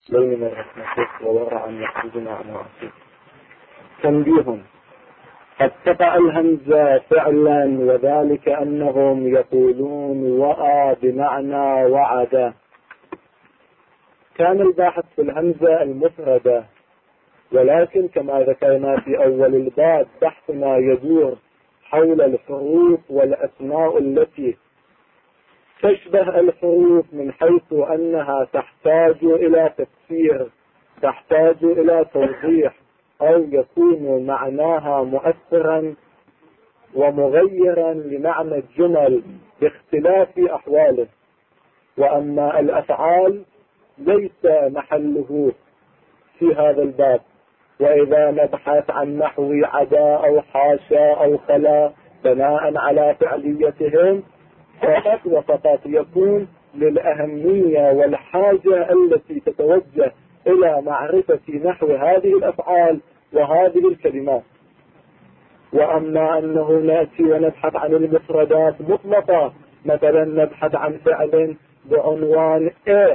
بين رحمتك وورعا يخرجنا عن معصيتك. تنبيه: قد تقع الهمزة فعلا، وذلك أنهم يقولون وأى بمعنى وعد. كان الباحث في الهمزة المفردة، ولكن كما ذكرنا في أول الباب بحثنا يدور حول الحروف والأسماء التي تشبه الحروف من حيث أنها تحتاج إلى تفسير، تحتاج إلى توضيح، أو يكون معناها مؤثرا ومغيرا لمعنى الجمل باختلاف أحواله. وأما الأفعال ليس محله في هذا الباب. وإذا نبحث عن نحو عدا أو حاشا أو خلا بناء على فعليتهم فقط وفقط يكون للأهمية والحاجة التي تتوجه إلى معرفة نحو هذه الأفعال وهذه الكلمات. وأما أنه نأتي ونبحث عن المفردات مطلقة، مثلا نبحث عن فعل بعنوان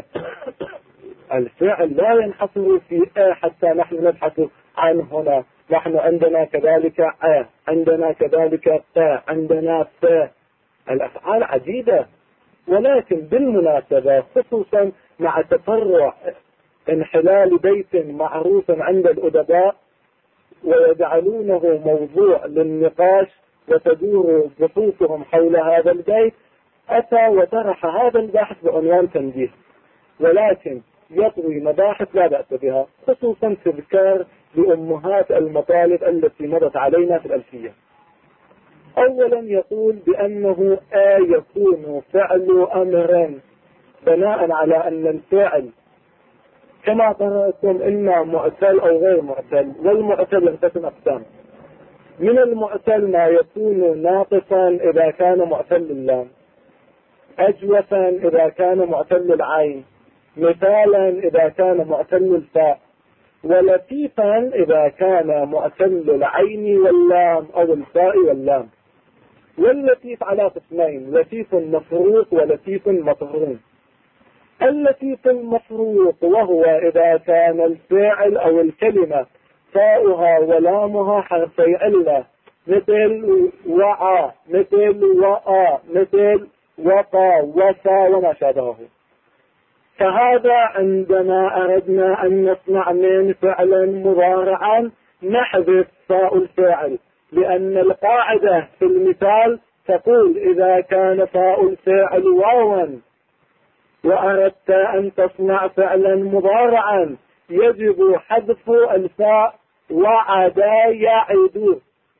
الفعل لا ينحصر في حتى نحن نبحث عن هنا. نحن عندنا كذلك عندنا كذلك عندنا الأفعال عديدة، ولكن بالمناسبة خصوصا مع تفرع انحلال بيت معروف عند الأدباء ويجعلونه موضوع للنقاش وتدور بحوثهم حول هذا البيت، أتى وطرح هذا البحث بعنوان تنبيه، ولكن يطوي مباحث لا بأس بها، خصوصا تذكار لأمهات المطالب التي مضت علينا في الألفية. أولا يقول بأنه يكون فعل أمر بناء على أن الفعل كما قرأتم إما معتل أو غير معتل، والمعتل ينقسم أقسام. من المعتل ما يكون ناقصا إذا كان معتل اللام، أجوفا إذا كان معتل العين، مثالا إذا كان معتل الفاء، ولطيفا إذا كان معتل العين واللام أو الفاء واللام. واللطيف على قسمين: لطيف مفروق ولطيف مطهور. اللطيف المفروق وهو إذا كان الفعل أو الكلمة فاؤها ولامها حرفي علة، مثل وعى، مثل وآ، مثل وقى، وفى وما شابهه. فهذا عندما أردنا أن نصنع من فعلا مضارعا نحذف فاء الفاعل، لأن القاعدة في المثال تقول إذا كان فاء الفاعل واوا وأردت أن تصنع فعلا مضارعا يجب حذف الفاء. وعدا يعد،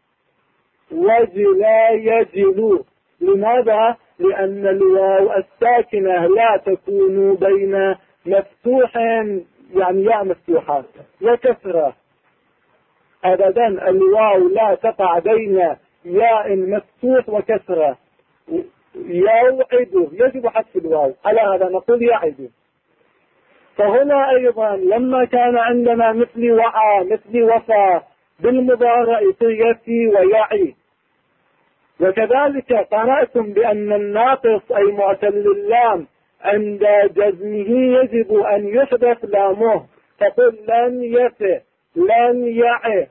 وجلا يجل. لماذا؟ لأن الواو الساكنة لا تكون بين مفتوح يعني ياء مفتوحة وكسرة أبدا. الواو لا تقع بين ياء مفتوح وكسرة. يوعد يجب حذف الواو، على هذا نقول يعد. فهنا أيضا لما كان عندنا مثل وعى مثل وفى بالمضارع يفي ويعي. وكذلك قرأتم بأن الناقص أي معتل اللام عند جزمه يجب أن يحذف لامه، تقول لن يفي لن يعي.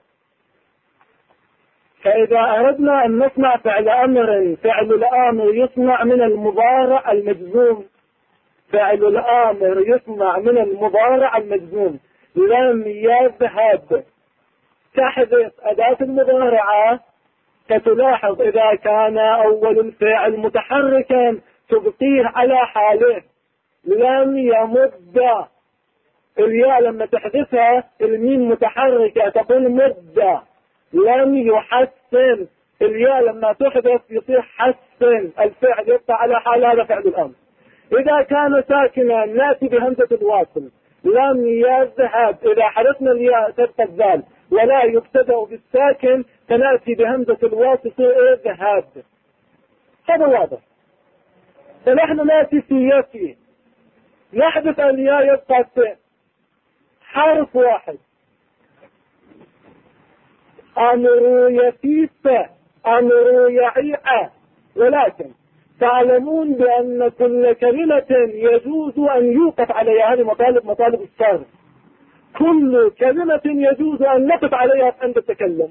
فإذا أردنا أن نصنع فعل أمر، فعل الآمر يصنع من المضارع المجزوم، فعل الآمر يصنع من المضارع المجزوم. لم يذهب تحذف أداة المضارعة، فتلاحظ إذا كان أول الفعل متحركا تبقيه على حاله. لم يمد، الياء لما تحذفها الميم متحركة تقول مد. لم يحسن، الياء لما تحذف يصير حسن، الفعل يبقى على حال، هذا فعل الأمر. إذا كان ساكنا نأتي بهمزة الواصل. لم يذهب، إذا حذفنا الياء تبقى الذال ولا يبتدأ بالساكن فنأتي بهمزة الواصل اذهب. هذا واضح. فنحن نأتي في يفي نحذف الياء يبقى حرف واحد. أمر يفيف، أمر يعيع. ولكن تعلمون بأن كل كلمة يجوز أن يوقف عليها، هذه مطالب الصارف. كل كلمة يجوز أن نقف عليها عند التكلم.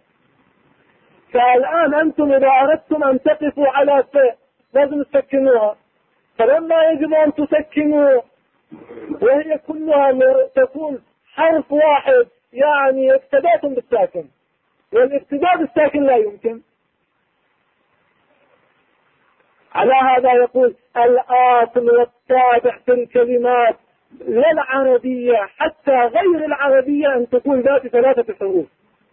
فالآن أنتم إذا أردتم أن تقفوا على فاء لازم تسكنوها، فلما يجب أن تسكنوا وهي كلها تكون حرف واحد، يعني ابتدأتم بالساكن، والابتداء بالساكن لا يمكن. على هذا يقول الآصل والتابع في الكلمات لا العربية حتى غير العربية أن تكون ذات 3 حروف،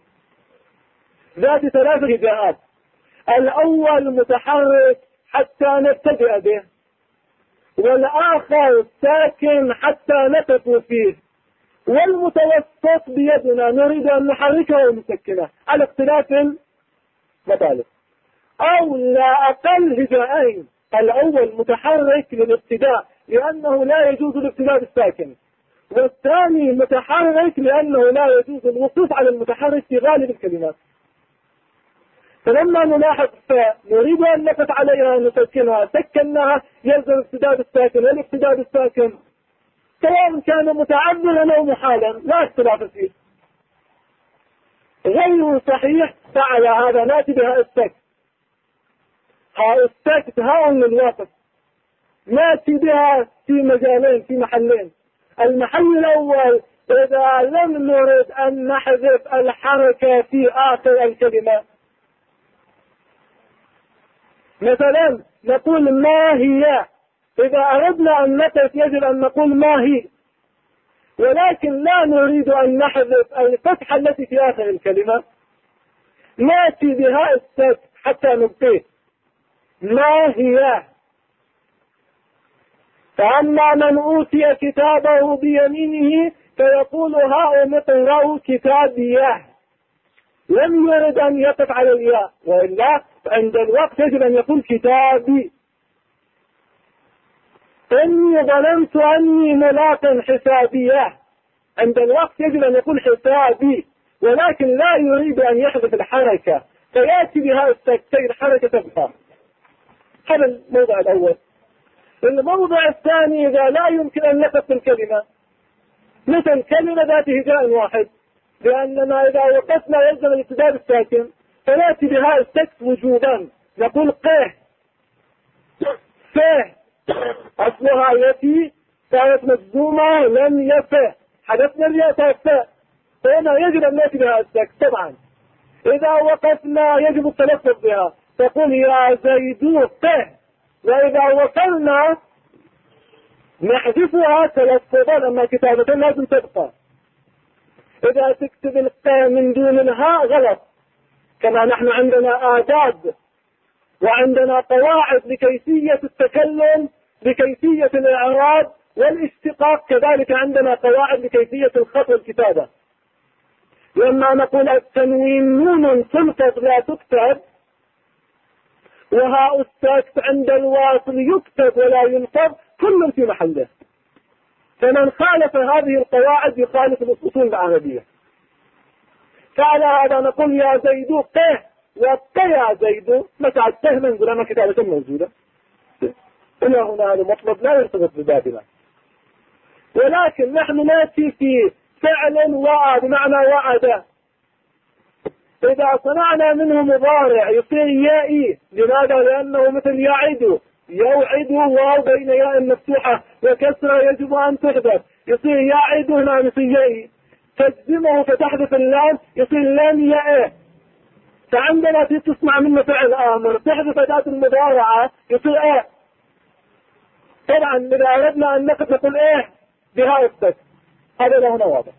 ذات 3 هجاءات. الأول متحرك حتى نبتدئ به، والآخر ساكن حتى نقف فيه، والمتوسط بيدنا نريد أن نحركه ونسكنه على اختلاف المطالب، أو لا أقل هجاءين. الأول متحرك للابتداء لأنه لا يجوز الابتداء بالساكن، والثاني متحرك لأنه لا يجوز الوقوف على المتحرك في غالب الكلمات. فلما نلاحظ نريد أن نقف عليها نسكنها، سكناها، يلزم الابتداء بالساكن، والابتداء بالساكن سواء كان متعذرا أو محالا لا اختلاف فيه. غير صحيح فعلى هذا نأتي بها السكت. هاء السكت هاء للوقف، نأتي بها في مجالين، في محلين. المحل الأول إذا لم نرد أن نحذف الحركة في آخر الكلمة، مثلا نقول ما هي، إذا أردنا أن نقف يجب أن نقول ما هي، ولكن لا نريد أن نحذف الفتحة التي في آخر الكلمة، نأتي بهاء السكت حتى نبقيه ما هي. فأما من أوتي كتابه بيمينه فيقول هاؤم اقرأوا كتابيه، لم يرد أن يقف على الياء، وإلا عند الوقت يجب أن يقول كتابي. إني ظننت أني ملاق حسابيه، عند الوقت يجب أن يقول حسابي، ولكن لا يريد أن يحذف الحركة فيأتي بها السكتين حركة تبقى. هذا الموضع الأول. الموضع الثاني إذا لا يمكن أن نقف الكلمة، مثل كلمة ذات هجاء واحد، لأننا إذا وقفنا يلزم الابتداء بالساكن، فنأتي بها السكت وجوبا، نقول قه فه، أصلها يتي كانت مجزومة لم يفه، حدثنا الياء فاء، فهنا يجب أن نأتي بها السكت. طبعا إذا وقفنا يجب التلفظ بها، تقول يا زيد قه، وإذا وصلنا نحذفها تلفظا، أما كتابة لازم تبقى. إذا تكتب القاء من دون الهاء غلط. كما نحن عندنا آداب وعندنا قواعد لكيفية التكلم، لكيفية الإعراب والاشتقاق، كذلك عندنا قواعد لكيفية الخط والكتابة. لما نقول التنوين نون تلفظ لا تكتب، وهاء الساكت عند الواصل يكتب ولا ينفض، كل في محله. فمن خالف هذه القواعد يخالف الأصول العربية. فعلى هذا نقول يا زيد قه، وقه يا زيد، متى التهم نقول أما كتابة موجودة. إلى هنا هذا مطلب لا يرتبط ببابنا، ولكن نحن نأتي في فعل وعد بمعنى وعد، إذا صنعنا منه مضارع يصير يائي. لماذا؟ لأنه مثل يعد، يوعد واو بين ياء مفتوحة وكسرة يجب أن تحذف، يصير يعد هنا يصير يائي، تجزمه فتحذف اللام يصير لام يائه. فعندنا تصنع منه فعل آمر، تحذف أداة المضارعة يصير إيه. طبعا إذا أردنا أن نقول إيه بهاء السكت، هذا له هنا واضح.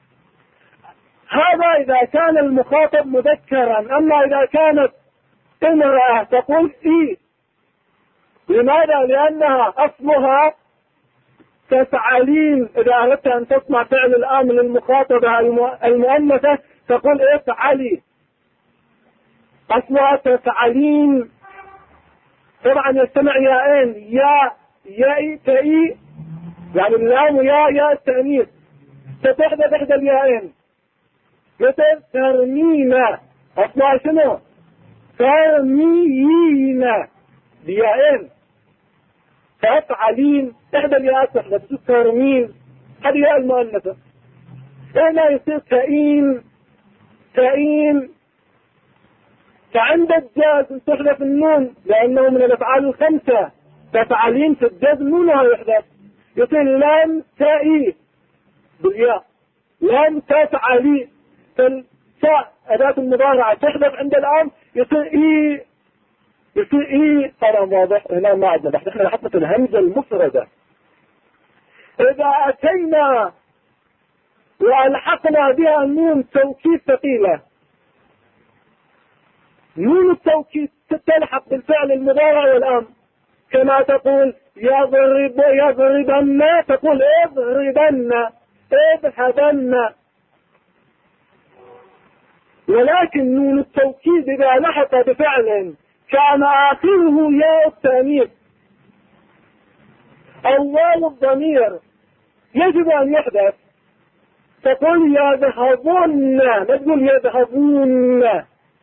هذا إذا كان المخاطب مذكرا. أما إذا كانت امرأة تقول إيه. لماذا؟ لأنها أصلها تفعلين. إذا أردت أن تصنع فعل الآمر للمخاطبة المؤنثة تقول افعلي، أصلها تفعلين. طبعا يجتمع ياءين، ياء تأي، يعني اللام ياء التأنيث، فتحدث إحدى الياءين. مثل ترمينا، أصلها شنو؟ ترمينا، بيائين. فأفعلين إحدى الياءات تحدث ترمين، هذه ياء المؤنثة. هنا يصير تأين تأين. فعند الجزم تحذف النون لأنه من الأفعال الخمسة. تفعلين في الجزم نونها يحذف، يصير لم تأي بالياء، لم تفعلي. فالتاء أداة المضارعة تحذف عند الآن، يصير إي، يصير إي. طبعا واضح هنا ما عندنا بحث، احنا لاحظنا الهمزة المفردة. إذا أتينا وألحقنا بها نون توكيد ثقيلة، نون التوكيد تلحق بالفعل المضارع والأمر، كما تقول يضرب يضربن، تقول اضربن اذهبن. ولكن نون التوكيد إذا لحق بفعل كان آخره ياء التأنيث أو واو الضمير يجب أن يحدث. تقول يذهبن، ما تقول يذهبون.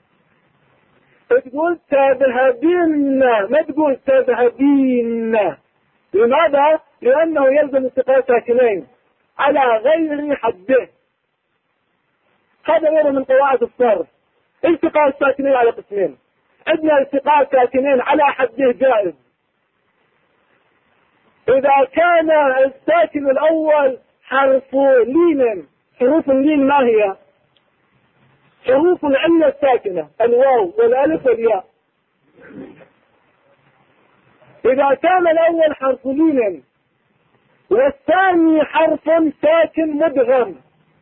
تقول تذهبين، ما تقول تذهبين. لماذا؟ لأنه يلزم التقاء ساكنين على غير حده. هذا غير من قواعد الصرف. التقاء الساكنين على قسمين. عندنا التقاء الساكنين على حده جائز إذا كان الساكن الأول حرف لين. حروف اللين ما هي؟ حروف العلة الساكنة، الواو والألف والياء. إذا كان الأول حرف لين والثاني حرف ساكن مدغم،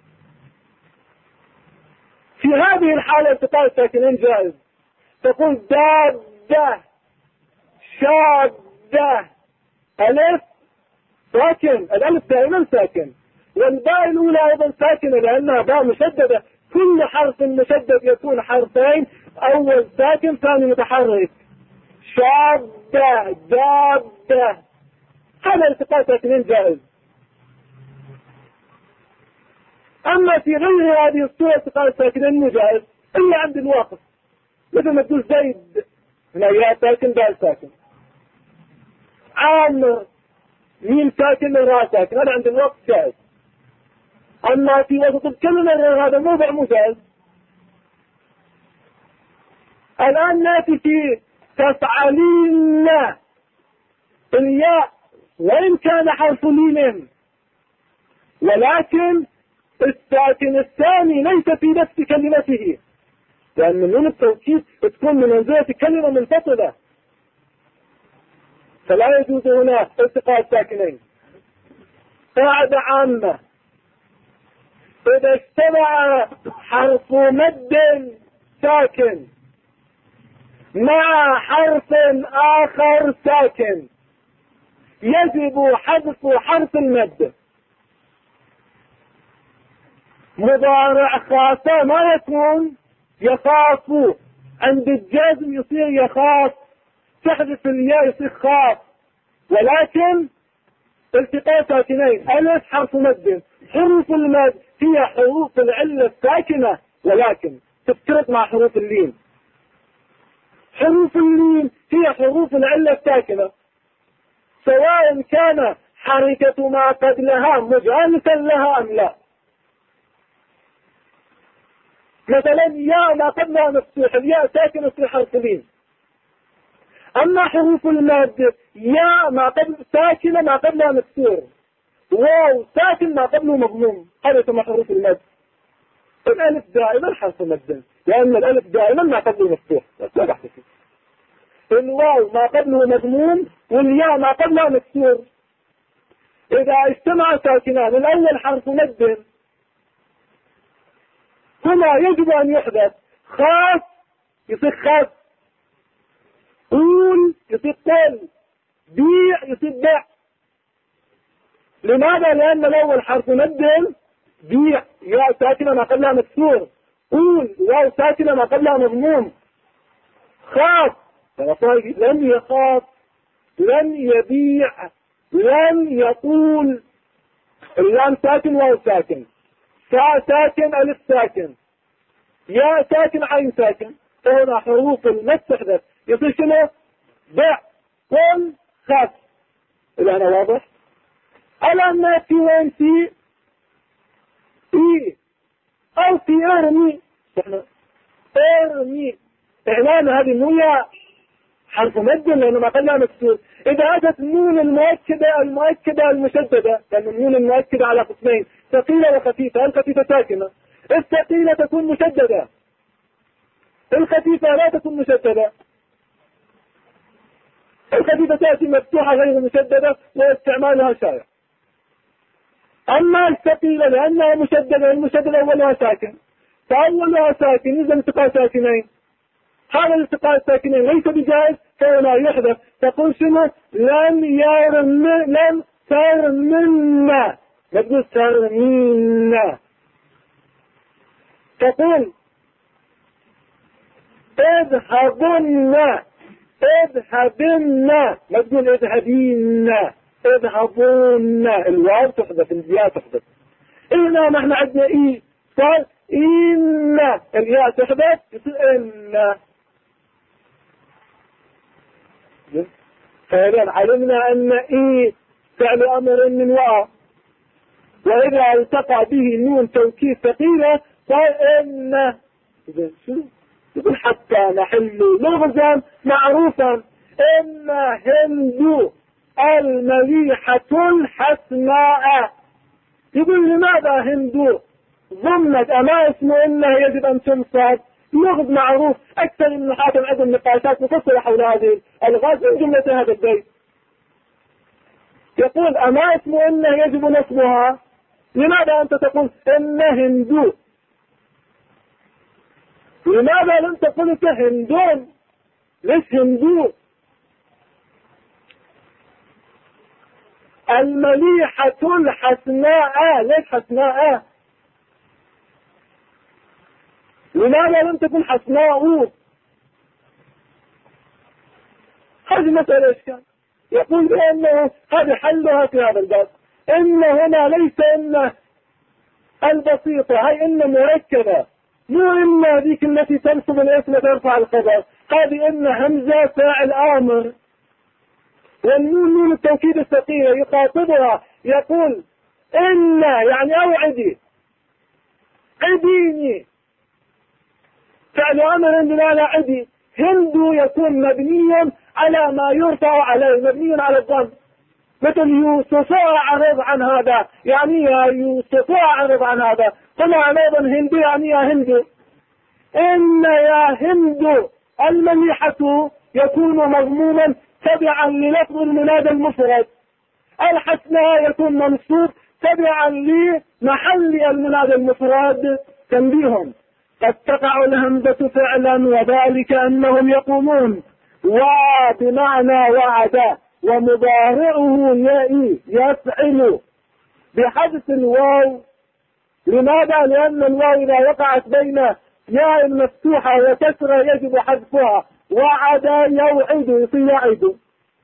في هذه الحالة التقاء الساكنين جائز. تقول دابة شادة. ألف ساكن، الألف دائما ساكن، والباء الأولى أيضا ساكنة لأنها باء مشددة. كل حرف مشدد يكون حرفين، أول ساكن ثاني متحرك. شادة دابة، هذا التقاء ساكنين جائز. أما في غير هذه الصورة التقاء الساكنين مو جائز إلا عند الواقف، مثل ما تقول زيد هنا ياء ساكن باء ساكن، عامر ميم ساكن راء ساكن، هذا عند الوقت جائز. أما في وسط الكلمة هذا موضع مو جائز. الآن نأتي في تفعلين. الياء وإن كان حرف لين، ولكن الساكن الثاني ليس في نفس كلمته، لأن من نون التوكيد تكون من منزلة كلمة منفصلة، فلا يجوز هنا التقاء الساكنين. قاعدة عامة: إذا اجتمع حرف مد ساكن مع حرف آخر ساكن يجب حذف حرف المد. مضارع خاصة ما يكون يخاف، عند الجزم يصير يخاف، تحذف الياء يصير خاف. ولكن التقاء ساكنين، ألف حرف مد، حروف المد هي حروف العلة الساكنة، ولكن تفترق مع حروف اللين. حروف اللين هي حروف العلة الساكنة، سواء كان حركة ما قبلها مجانسا لها أم لا. مثلا ياء ما قبلها مفتوح، الياء ساكنة في حرف لين. أما حروف المد ياء ما قبل ساكنة ما قبلها مكسور، واو ساكن ما قبله مضموم، هذا يسمى حروف المد. الألف دائما حرف مد، لأن الألف دائما ما قبله مفتوح، لا بحث فيه. الواو ما قبله مضموم، والياء ما قبلها مكسور. إذا اجتمع ساكنان الأول حرف مد هنا يجب أن يحدث. خاف يصير خاف، قول يصير قل، بيع يصير بيع. لماذا؟ لأن الأول حرف مد بيع، ياء ساكنة ما قبلها مكسور، قول واو ساكنة ما قبلها مضموم. خاف لن يخاف، لن يبيع، لن يقول. اللام ساكن واو ساكن، فاء ساكن ألف ساكن، ياء ساكن عين ساكن، فهنا حروف المد تحدث يصير شنو؟ بيع والخاص. إذا أنا واضح؟ الآن نأتي وين في إي أو في ارمي. ارمي إعلان هذه مو يا حرف مد لأنه ما قلنا مكسور. إذا أتت النون المؤكدة المشددة، لأن النون المؤكدة على قسمين، ثقيلة وخفيفة. الخفيفة ساكنة، الثقيلة تكون مشددة، الخفيفة لا تكون مشددة. الخفيفة تأتي مفتوحة غير مشددة واستعمالها شائع. أما الثقيلة لأنها مشددة، المشددة أولها ساكن، فأولها ساكن إذا التقاء ساكنين، هذا الالتقاء الساكنين ليس بجائز فلا يحدث. تقول شنو؟ لم ترمنا، ما تقول ترمينا. تقول اذهبنا، اذهبنا، ما تقول اذهبينا، اذهبون. الواو تحدث، الياء تحدث. إنا نحن عندنا إي صار إنا، الياء تحدث يصير إنا. فإذا علمنا أن إي فعل أمر من واو، وإذا التقى به نون توكيد ثقيلة صار إنا. إذا شو يقول؟ حتى نحل لغزا معروفا إن هند المليحة الحسناء. يقول لماذا هند ضمت أما اسمه إنه يجب أن تنصب؟ لغز معروف، أكثر من حاتم عندهم نقاشات مفصلة حول هذه الغاز من جملة هذا البيت. يقول أما اسمه إنه يجب نصبها، لماذا أنت تقول إن هندو؟ لماذا لم تقل هندون؟ ليش هندو؟ المليحة الحسناء، ليش حسناء؟ لماذا لم تكن حسناء؟ هذه مسألة إشكال. يقول بأنه هذا حلها في هذا الباب. إن هنا ليس إن البسيطة، هي إن مركبة، مو إن ذيك التي تنصب الاسم ترفع الخبر. هذه إن همزة فاعل آمر، والنون نون التوكيد الثقيلة يخاطبها يقول إن يعني أوعدي، عديني، فعل أمر دلالة عدي. هندو يكون مبنيا على ما يرفع عليه، مبنيا على الضم، مثل يوسف أعرض عن هذا، يعني يا يوسف أعرض عن هذا. طلع أيضا هندو يعني يا هندو. إن يا هندو المليحة يكون مضموما تبعا للفظ المنادى المفرد. الحسناء يكون منصوب تبعا لمحل المنادى المفرد. تنبيهم: قد تقع الهمزة فعلا وذلك أنهم يقومون، وبمعنى وعد، ومضارعه يفعل بحذف الواو. لماذا؟ لأن الواو إذا وقعت بين ياء مفتوحة وكسرة يجب حذفها. وعد يوعد يصير يعد،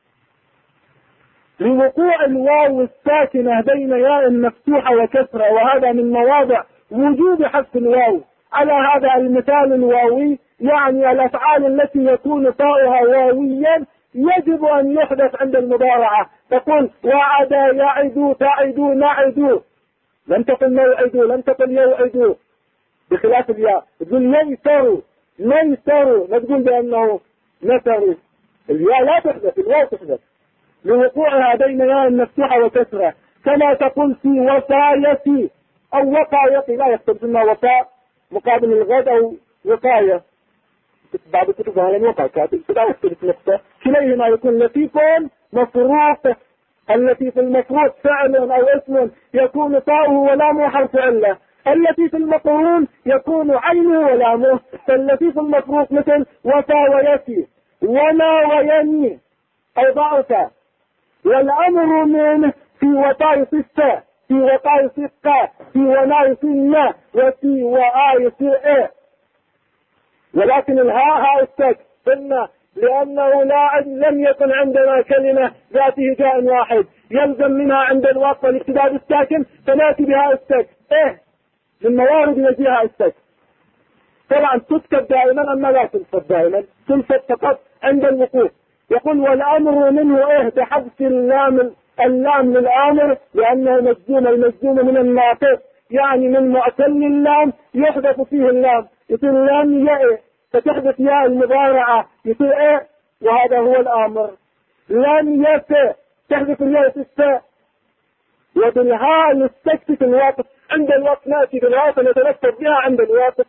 لوقوع الواو الساكنة بين ياء مفتوحة وكسرة، وهذا من مواضع وجوب حذف الواو. على هذا المثال الواوي يعني الأفعال التي يكون طائها واويا يجب أن يحدث عند المضارعة. تقول وعد يعد تعد نعد، لم تقل موعد، لم تقل يوعد، بخلاف الياء. تقول ييسر ميسر، لا تقول بأنه نسر. الياء لا تحدث، الواو تحدث لوقوعها بين ياء مفتوحة وكسرة. كما تقول في وصايتي أو وقايتي، لا يكتب لنا وفاء مقابل الغد أو وقاية. بعض الكتب هذا الوقع كاتب لا يكتب نقطة، كليهما يكون لطيف مفروق. اللطيف المفروق فعل أو اسم يكون طاؤه ولامه حرف علة. اللطيف المقرون يكون عينه ولامه. فاللطيف المفروق مثل وفا ويتي، وما ويني أو ضعف. والأمر من في وطائف الساء، في وطائف القاء، في ونائف النا، وفي وآيف إيه. ولكن الهاء هاء السك قلنا لأنه لم يكن عندنا كلمة ذات هجاء واحد يلزم منها عند الوقت الابتداء بالساكن، فنأتي بهاء السك. إيه من موارد يجيها السك. طبعا تسكت دائما، أما لا تنصب دائما، تنصب فقط عند الوقوف. يقول والأمر منه إيه بحذف اللام للآمر لأنه مجزوم، المجزوم من الناطق يعني من معتل اللام يحذف فيه اللام، يصير اللام ياء فتحذف ياء المضارعة يصير إيه، وهذا هو الآمر. لام ياء تحذف الياء في الساء، وبالهاء نستكتف الواقف عند الوقت، نأتي بالهاء فنتلفظ بها عند الواقف.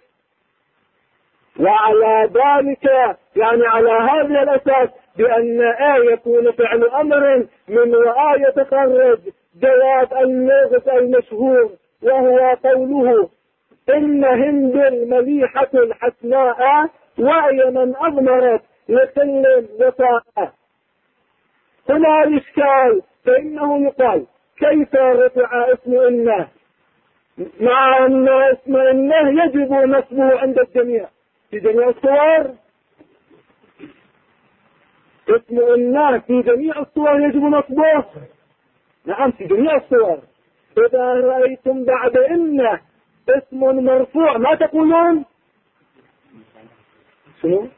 وعلى ذلك يعني على هذا الأساس بأن يكون فعل أمر من يتخرج جواب اللغة المشهور، وهو قوله إن هند المليحة الحسناء وهي من أضمرت لكل وفاء. هنا الإشكال، فإنه يقال كيف رفع اسم إنه مع أن اسم إنه يجب نصبه عند الجميع في جميع الصور؟ اسم إنه في جميع الصور يجب نصبه؟ نعم في جميع الصور. إذا رأيتم بعد إنه اسم مرفوع ما تقولون؟ شنو؟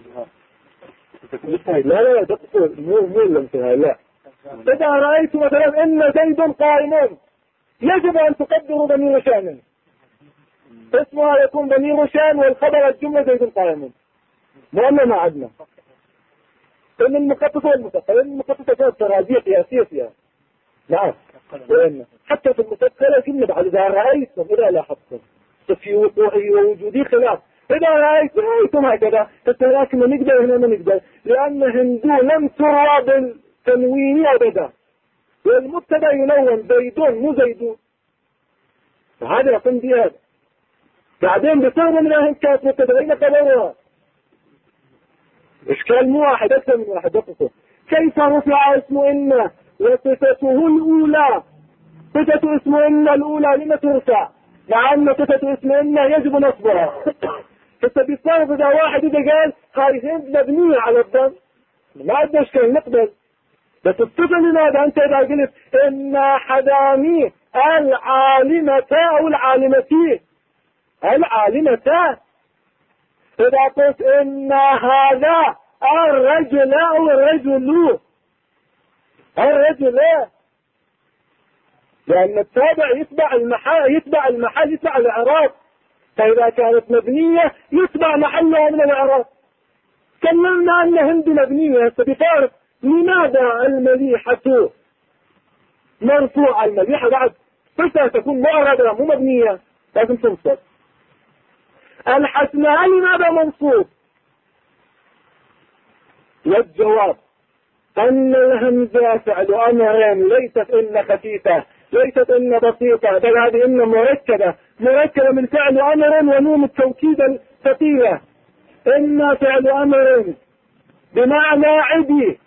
لا تقول مو الانتهاء، لا. إذا رأيتم مثلا إن زيد قائم يجب أن تقدروا ضمير شأن، اسمها يكون ضمير شأن والخبر الجملة زيد قائم، وأنا ما عدنا إن المخطط والمثقل، المخطط كانت تراجيح قياسية فيها. نعم حتى في المثقلة كنا بعد إذا رأيتم إذا لاحظتم في وقوعي ووجودي خلاف، إذا رأيتم هكذا لكن ما نقدر هنا ما نقدر، لأن هندو لم تروى بالتنوين أبدا، والمبتدا ينون زيدون مو زيدون، هذا يقوم بهذا. بعدين بصير من أهل كانت مبتدأين قبلها، إشكال مو واحد أكثر من واحد. دقيقة كيف رفع اسم إن وصفته الأولى؟ صفة اسم إن الأولى لما ترفع مع أن صفة اسم إن يجب نصبها؟ فبالصرف إذا واحد إذا قال هاي هند مبنية على الضم ما عندنا إشكال نقبل، بس الصفة لماذا أنت إذا قلت إن حدامي العالمة أو العالمتين العالمتان، إذا قلت إن هذا الرجل أو الرجل لأن التابع يتبع المحل يتبع الإعراب، فإذا كانت مبنية يتبع محلها من الإعراب. كلمنا أن هند مبنية بفارق، لماذا المليحة مرفوعة؟ المليحة بعد صفة تكون معربة مو مبنية لازم تنصب. الحسناء لماذا منصوب؟ والجواب أن الهمزة فعل أمر، ليست إن خفيفة، ليست إن بسيطة، بل هذه إن مركبة من فعل أمر ونون التوكيد الثقيلة. إن فعل أمر بمعنى عدي،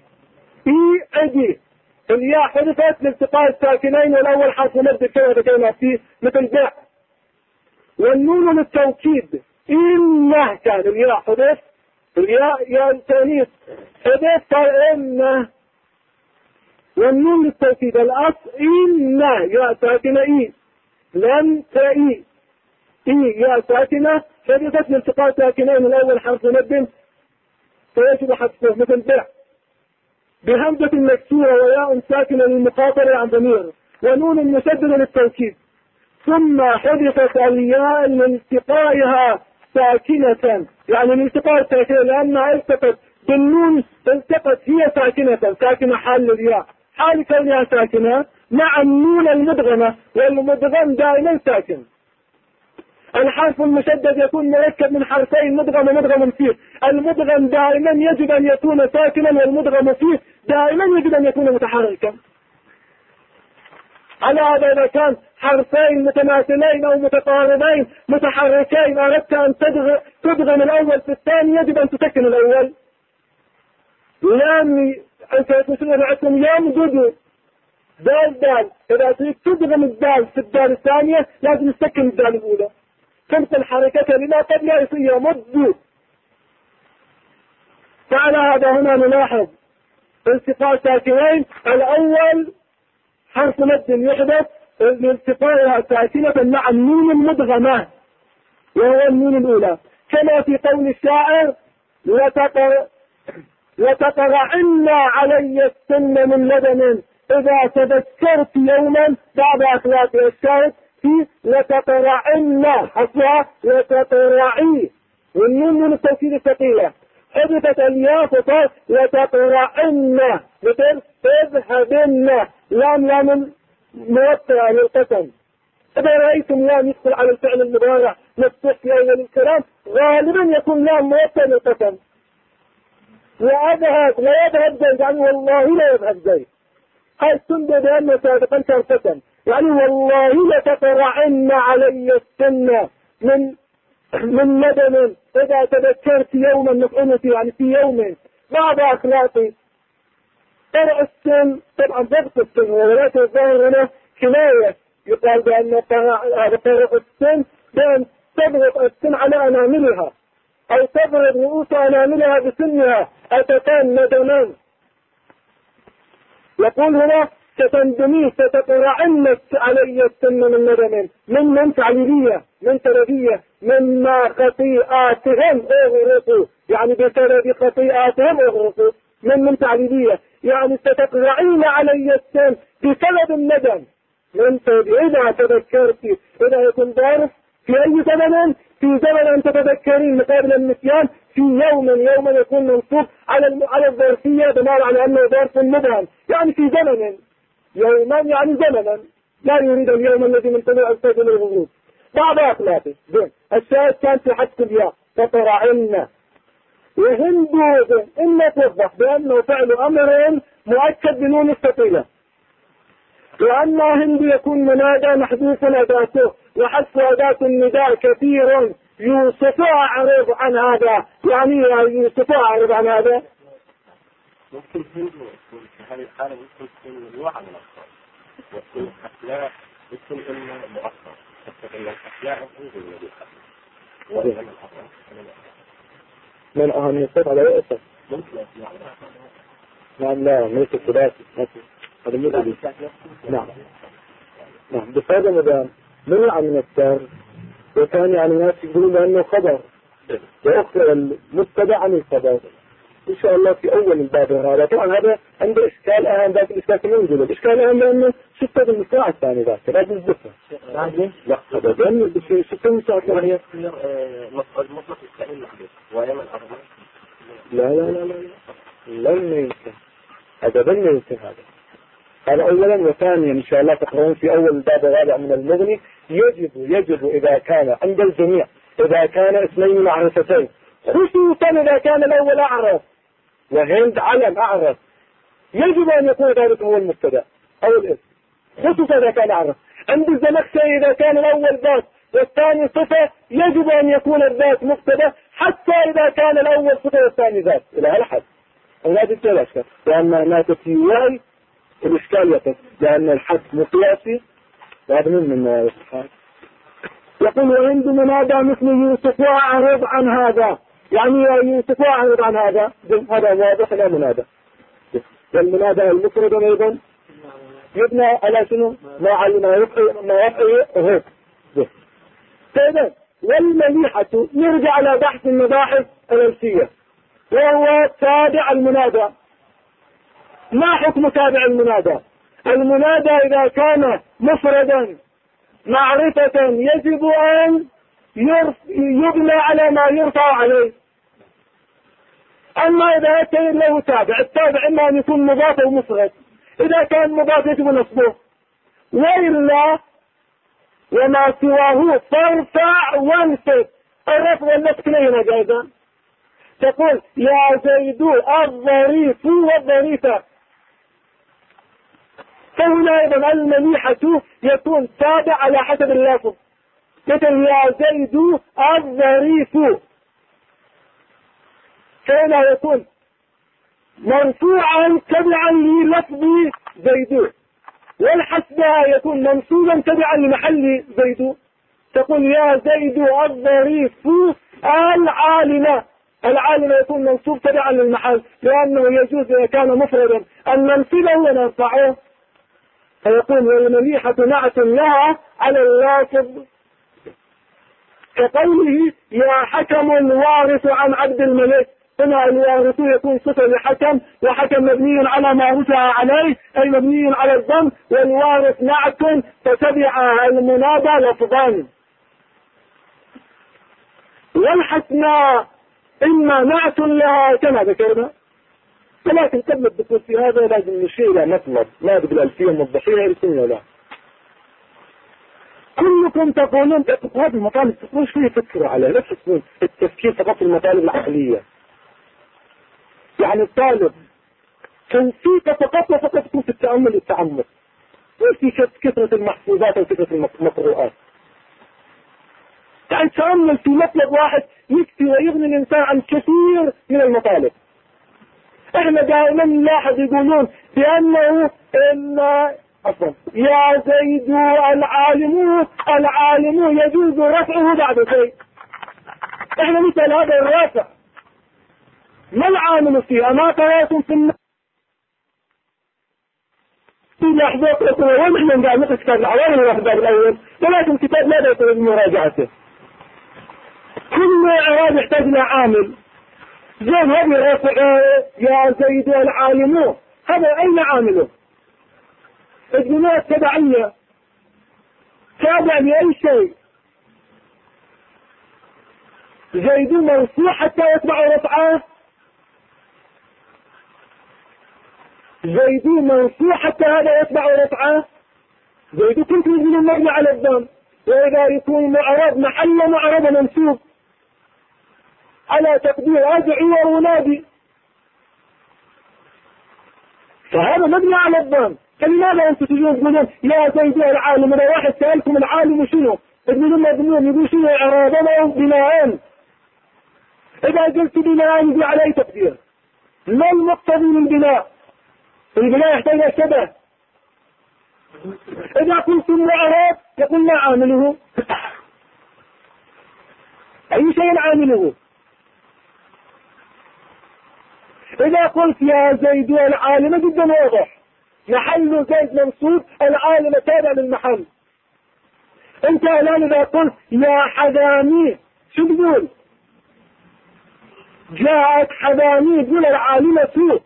عدي، الياء حذفت لالتقاء الساكنين والأول حرف مد كما ذكرنا فيه مثل باء، والنون للتوكيد إنه كان الياء حذف، الياء يا التانيث حذف صار إنه، والنون للتوكيد الأصل إنه ياء ساكنة إي لم تأي ياء ساكنة حذفت لالتقاء ساكنين الأول حرف مد فيجب حذفه مثل باء بهمزة مكسورة وياء ساكنة للمخاطرة عن ضمير ونون مشددة للتوكيد، ثم حذفت الياء لالتقائها ساكنة، يعني الالتقاء الساكنة لأنها التقت بالنون، التقت هي ساكنة حال للياء، حال كونها ساكنة مع النون المدغمة، والمدغم دائما ساكن. الحرف المشدد يكون مركب من حرفين مدغم فيه، المدغم دائما يجب أن يكون ساكنا، والمدغم فيه دائما يجب أن يكون متحركا. على هذا إذا كان حرفين متماثلين أو متقاربين متحركين أردت أن تدغم الأول في الثاني يجب أن تسكن الأول. لام أنت تسمى معكم يمدد دال، إذا تريد تدغم الدال في الدال الثانية لازم تسكن الدال الأولى، تمثل حركتها لما قد لا يصير يمد. فعلى هذا هنا نلاحظ التقاء ساكنين، الأول حرف مد يحدث لالتقائها ساكنة مع النون المدغمة وهو النون الأولى، كما في قول الشاعر لتقرعن علي السن من لبن إذا تذكرت يوما. بعد أخلاق الشاهد في لتقرعن أصلها لتقرعي، والنون من التوكيد الثقيلة حدثت الياء فصار لتقرعن مثل تذهبن. لام موطئة للقسم. إذا رأيتم لام يدخل على الفعل المضارع مفتوح في أول الكلام غالبا يكون لام موطئة للقسم. ويذهب زيد يعني والله لا يذهب زيد. هاي تنبه بأنه سابقا كان قسم، يعني والله لتقرعن علي السن من لبن إذا تذكرت يوما مفعولتي يعني في يوم. بعد أخلاقي قرع السن طبعا ضبط السن ولكن الظاهر هنا كناية، يقال بأن هذا قرع السن بأن تضغط السن على أناملها أو تضرب رؤوس أناملها بسنها أتتان ندمان. يقول هنا ستندمي ستقرعن علي السن من ندم من تعليلية من سردية مما خطيئاتهم اغرقوا، يعني بسبب خطيئاتهم اغرقوا من تعليلية، يعني ستقرعين علي السن بسبب الندم. من إذا تذكرت إذا يكون ظارف في أي زمن، في زمن أن تتذكرين مقابل النسيان في يوما يكون منصوب على الظرفية بناء على أنه ظرف مبهم، يعني في زمن يوما يعني زمنا لا يريد اليوم الذي من طلوع الفجر للغروب. بعد أخلاقه الشاهد كان في حذف الياء تقرعن. وهندو إن توضح بأنه فعل أمر مؤكد بنون الثقيلة، وأن هند يكون منادى محذوف أداته وحذف أداة النداء كثير. يوسف أعرض عن هذا، يعني يوسف أعرض عن هذا. ممكن هند في هذه الحالة ممكن تكون الواحد من الأخطاء وتكون الأخلاق يكون إلا مؤخر حتى إن الأخلاق تنزل الذي حصل من أهم يصير على رأسه ممكن نعم لا ملك الثلاثي هذا مدري نعم بفضل مدام منع من السر، وكان يعني الناس يقولون أنه خبر وأخر المبتدأ عن الخبر. إن شاء الله في أول الباب هذا طبعا هذا عنده إشكال أهم، ذاك الإشكال كمان يقول الإشكال أهم لأنه شفت المصراع الثاني ذاك لازم نثبتها. لا أبدا شفت المصراع وهي المطلق الثاني محدود ويمن أرض. لا لن يمكن هذا لن يمكن هذا أولا، وثانيا إن شاء الله تقرؤون في أول الباب الرابع من المغني يجب إذا كان عند الجميع إذا كان اسمين معرفتين، خصوصا إذا كان الأول أعرف وهند علم أعرف، يجب أن يكون ذلك هو المبتدأ أو الاسم، خصوصا إذا كان أعرف. عند الزمخشري إذا كان الأول ذات والثاني صفة يجب أن يكون الذات مبتدأ حتى إذا كان الأول صفة والثاني ذات إلى هالحد. وهذا الأشكال لأن هناك في واي الإشكال يقف لأن الحد مقياسي وهذا من الصحات. يقول وعند منادى مثل يوسف أعرض عن هذا، يعني يوسف أعرض عن هذا واضح لا منادى. والمنادى المفرد أيضا يبنى على شنو ما يفعي هو. فإذا والمليحة يرجع على بحث المباحث الأمثية وهو تابع المنادى. ما حكم تابع المنادى؟ المنادى إذا كان مفردا معرفة يجب أن يبنى على ما يرفع عليه. أما إذا أتى له تابع، التابع إما أن يكون مضاف أو مفرد، إذا كان مضاف يجب نصبه، وإلا وما سواه فارفع وانصب. الرفع والنصب كليهما جائزان. تقول يا زيد الظريف والظريفة، فهنا أيضا المليحة يكون تابع على حسب اللفظ، مثل يا زيد الظريف، فهنا يكون مرفوعا تبعا للفظ زيد، والحسبة يكون منصوبا تبعا لمحل زيد. تقول يا زيد الظريف العالم يكون منصوب تبعا للمحل، لأنه يجوز إذا كان مفردا أن ننصبه ونرفعه. فيقول والمليحة نعت لها على اللافظ، كقوله يا حكم الوارث عن عبد الملك، هنا الوارث يكون صفة لحكم، وحكم مبني على ما رجع عليه أي مبني على الضم، والوارث نعت فتبع المنادى لفظان. والحسنى إما نعت لها كما ذكرنا، ولكن قبل الدخول في هذا لازم نشير إلى مطلب ما بالألفية الموضحية السنة لا. كلكم تقولون هذه المطالب تقول شوية فكرة على لا تكون التفكير فقط في المطالب العقلية. يعني الطالب تنسيك فقط تكون في التأمل والتعمق، وفي كثرة المحفوظات وكثرة المقروءات. يعني تأمل في مطلب واحد يكفي ويغني الإنسان عن كثير من المطالب. احنا دائما نلاحظ يقولون بأنه يا زيد العالم يجوز رفعه بعد شيء. احنا مثل هذا الرافع ما العامل فيها؟ ما قرأتم في لحظات أخرى ونحن قاعد نقص كتاب العوامل الأحباب الأول، ولكن كتاب لا يطلب مراجعته. كل إعراب يحتاج إلى عامل. زين هذه رفع يا زيد العالم، هذا أين عامله؟ البناء التبعية تابع لأي شيء. زيد مرفوع حتى يتبع رفعه، زيد مرفوع حتى هذا يتبع رفعه. زيد كنت يجب المبني على الضم، وإذا يكون معرض محل معرض منسوب على تقدير أدعي وأنادي، فهذا مبني على الضم. فلماذا أنتم تقولون يا زيد العالم؟ إذا واحد سألكم العالم شنو تقولون مضمون، يقول شنو إعرابنا بناءً. إذا قلت بناءً يجي عليه تقدير. ما المقتضي من البناء؟ البناء يحتاج إلى شبه. إذا قلتم معرب يقول ما عامله؟ أي شيء عامله؟ إذا قلت يا زيد العالم جدا واضح، محل زيد منصوب، العالم تابع للمحل. انت الآن إذا قلت يا حذامي شو تقول؟ جاءت حذامي تقول العالمة،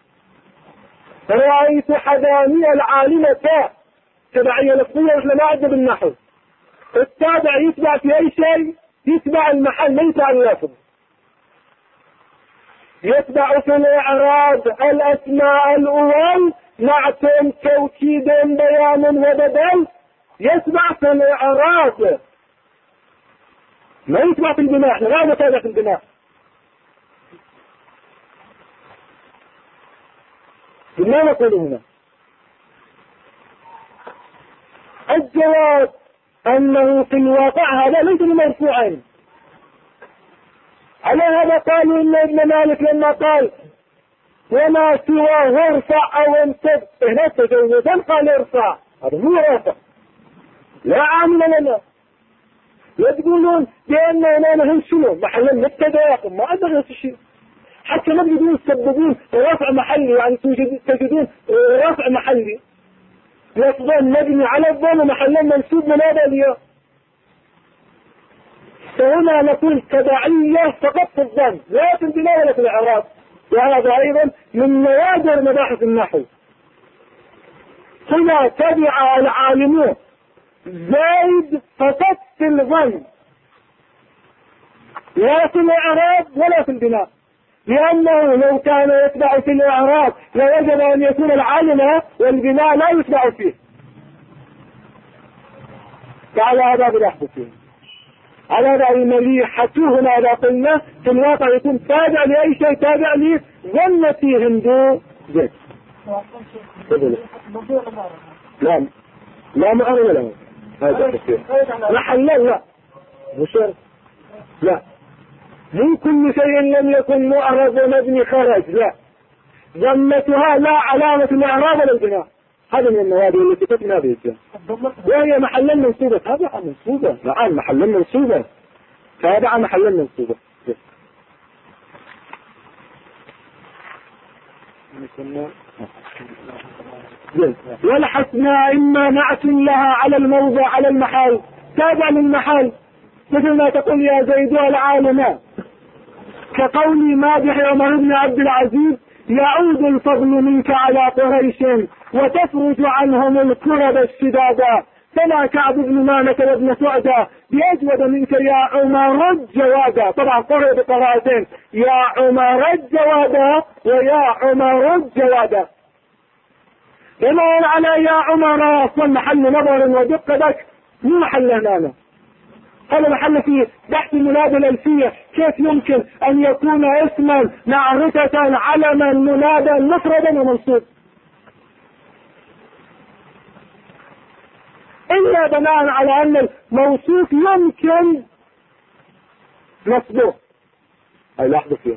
رأيت حذامي العالمة، تبعية لفظية مثل ما عدنا بالنحو. التابع يتبع في أي شيء؟ يتبع المحل ما يتبع اللفظ. يتبع في الإعراب الأسماء الأول نعت توكيد بيان وبدل، يتبع في الإعراب ما يتبع في البناء. احنا لا نتابع في البناء. ما نقول هنا الجواب أنه في الواقع هذا ليس مرفوعا. على هذا قالوا إن ابن مالك لما قال وما سواه ارفع أو انصب هنا تجوزا قال ارفع، هذا مو رافع لا عامل لنا. يقولون بأننا نهم شنو محلا مبتدا، ما أدري نفس الشيء. حتى ما تقدرون تسببون رفع محلي، يعني تجدون رفع محلي لفظان مبني على الضم محلا منسوب من هذا الياء. فهنا نقول تبعية فقط في الضم لا في البناء ولا في الإعراب، وهذا أيضا من نوادر مباحث النحو. هنا تبع العالمون زيد فقط في الضم لا في الإعراب ولا في البناء، لأنه لو كان يتبع في الإعراب لوجب أن يكون العالم والبناء لا يتبع فيه. فعلى هذا بلحظتين على هذا المليحة هنا إذا قلنا في الواقع يكون تابع لأي شيء، تابع لي ظنتي هندو زيت. لا لا ما أنا ولا هذا كثير محلا لا مشر لا من كل شيء لم يكن معرض ومبني خرج، لا ضمتها لا علامة الإعراب ولا البناء. هذا من النوادر التي كتبنا بها وهي محلا منصوبة. تابعة منصوبة نعم محلا منصوبة، تابعة محلا منصوبة. والحسنى إما نعت لها على الموضع على المحل، تابع للمحل، مثل ما تقول يا زيد العالم كقول مادح عمر بن عبد العزيز: يعود الفضل منك على قريش وتفرج عنهم الكرب الشدادا، فلا كعب بن مالك وابن سعدة بأجود منك يا عمر الجوادا. طبعا قرأ بقراءتين: يا عمر الجوادا ويا عمر الجوادا. بناء على يا عمر أصلا محل نظر ودقة، مو محل هنا، هذا محل فيه بحث المنادى الألفية. كيف يمكن أن يكون اسما معرفة علما منادى مفردا ومنصوب إلا بناء على أن الموصوف يمكن نصبه أي لاحظوا فيه